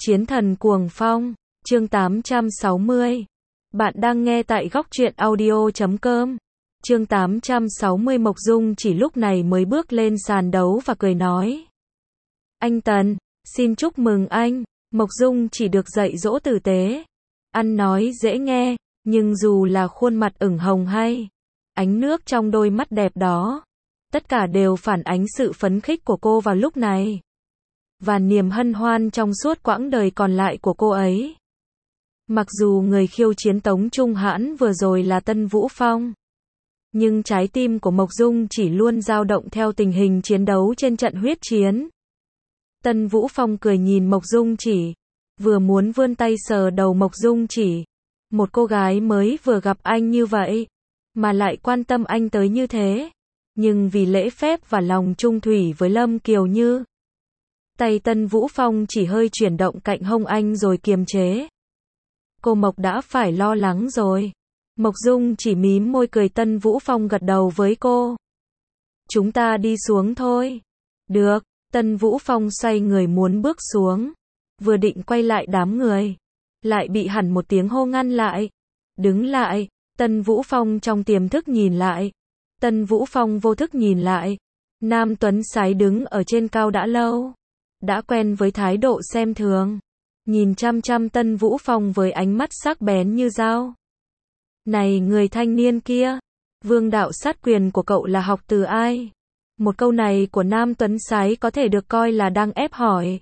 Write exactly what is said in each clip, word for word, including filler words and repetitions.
Chiến thần cuồng phong, chương tám trăm sáu mươi. Bạn đang nghe tại góc truyện audio chấm com. Chương tám trăm sáu mươi. Mộc Dung chỉ lúc này mới bước lên sàn đấu và cười nói. Anh Tần, xin chúc mừng anh. Mộc Dung chỉ được dạy dỗ tử tế. Ăn nói dễ nghe, nhưng dù là khuôn mặt ửng hồng hay ánh nước trong đôi mắt đẹp đó, tất cả đều phản ánh sự phấn khích của cô vào lúc này. Và niềm hân hoan trong suốt quãng đời còn lại của cô ấy. Mặc dù người khiêu chiến Tống Trung Hãn vừa rồi là Tân Vũ Phong, nhưng trái tim của Mộc Dung chỉ luôn dao động theo tình hình chiến đấu trên trận huyết chiến. Tân Vũ Phong cười nhìn Mộc Dung chỉ, vừa muốn vươn tay sờ đầu Mộc Dung chỉ. Một cô gái mới vừa gặp anh như vậy, mà lại quan tâm anh tới như thế. Nhưng vì lễ phép và lòng trung thủy với Lâm Kiều Như, tay Tân Vũ Phong chỉ hơi chuyển động cạnh hông anh rồi kiềm chế. Cô Mộc đã phải lo lắng rồi. Mộc Dung chỉ mím môi cười. Tân Vũ Phong gật đầu với cô. Chúng ta đi xuống thôi. Được. Tân Vũ Phong xoay người muốn bước xuống, vừa định quay lại đám người, lại bị hẳn một tiếng hô ngăn lại. Đứng lại. Tân Vũ Phong trong tiềm thức nhìn lại. Tân Vũ Phong vô thức nhìn lại. Nam Tuấn Sái đứng ở trên cao đã lâu, đã quen với thái độ xem thường, nhìn chăm chăm Tân Vũ Phong với ánh mắt sắc bén như dao. Này người thanh niên kia, vương đạo sát quyền của cậu là học từ ai? Một câu này của Nam Tuấn Sái có thể được coi là đang ép hỏi.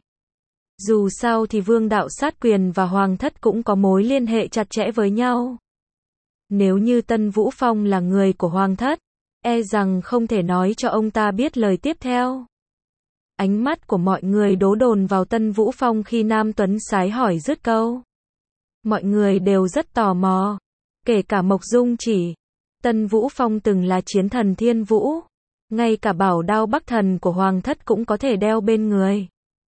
Dù sao thì vương đạo sát quyền và hoàng thất cũng có mối liên hệ chặt chẽ với nhau. Nếu như Tân Vũ Phong là người của hoàng thất, e rằng không thể nói cho ông ta biết lời tiếp theo. Ánh mắt của mọi người đổ dồn vào Tân Vũ Phong khi Nam Tuấn Sái hỏi dứt câu. Mọi người đều rất tò mò, kể cả Mộc Dung chỉ. Tân Vũ Phong từng là chiến thần thiên vũ, ngay cả bảo đao bắc thần của hoàng thất cũng có thể đeo bên người.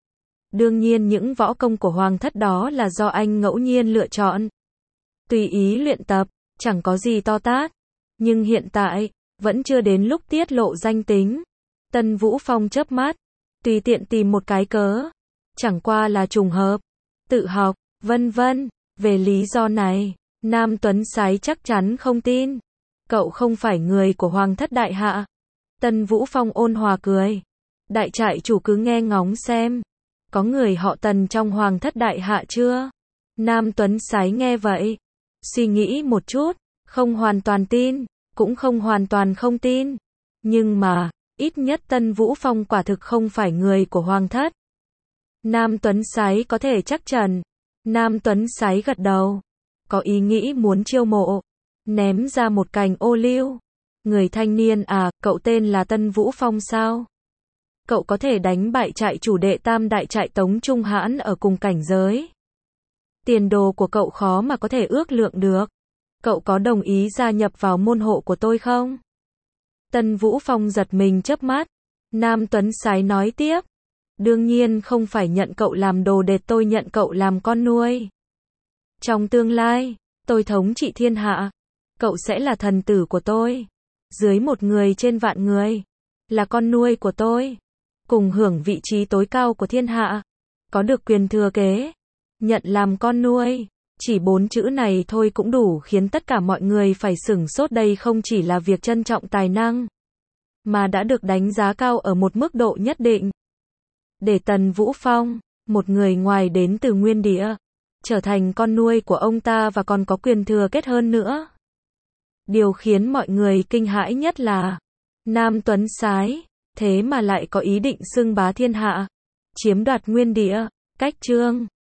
Đương nhiên những võ công của hoàng thất đó là do anh ngẫu nhiên lựa chọn, tùy ý luyện tập, chẳng có gì to tát. Nhưng hiện tại, vẫn chưa đến lúc tiết lộ danh tính. Tân Vũ Phong chớp mắt, tùy tiện tìm một cái cớ, chẳng qua là trùng hợp, tự học, vân vân. Về lý do này, Nam Tuấn Sái chắc chắn không tin. Cậu không phải người của hoàng thất đại hạ. Tân Vũ Phong ôn hòa cười. Đại trại chủ cứ nghe ngóng xem, có người họ Tần trong hoàng thất đại hạ chưa? Nam Tuấn Sái nghe vậy, suy nghĩ một chút, không hoàn toàn tin, cũng không hoàn toàn không tin. Nhưng mà, ít nhất Tân Vũ Phong quả thực không phải người của hoàng thất. Nam Tuấn Sái có thể chắc chắn. Nam Tuấn Sái gật đầu, có ý nghĩ muốn chiêu mộ, ném ra một cành ô liu. Người thanh niên à, cậu tên là Tân Vũ Phong sao? Cậu có thể đánh bại trại chủ đệ tam đại trại Tống Trung Hãn ở cùng cảnh giới. Tiền đồ của cậu khó mà có thể ước lượng được. Cậu có đồng ý gia nhập vào môn hộ của tôi không? Tân Vũ Phong giật mình chớp mắt. Nam Tuấn Sái nói tiếp. Đương nhiên không phải nhận cậu làm đồ đệ, tôi nhận cậu làm con nuôi. Trong tương lai, tôi thống trị thiên hạ, cậu sẽ là thần tử của tôi. Dưới một người trên vạn người, là con nuôi của tôi. Cùng hưởng vị trí tối cao của thiên hạ, có được quyền thừa kế, nhận làm con nuôi. Chỉ bốn chữ này thôi cũng đủ khiến tất cả mọi người phải sửng sốt. Đây không chỉ là việc trân trọng tài năng, mà đã được đánh giá cao ở một mức độ nhất định. Để Tần Vũ Phong, một người ngoài đến từ nguyên địa, trở thành con nuôi của ông ta và còn có quyền thừa kết hơn nữa. Điều khiến mọi người kinh hãi nhất là, Nam Tuấn Sái, thế mà lại có ý định xưng bá thiên hạ, chiếm đoạt nguyên địa. Cách chương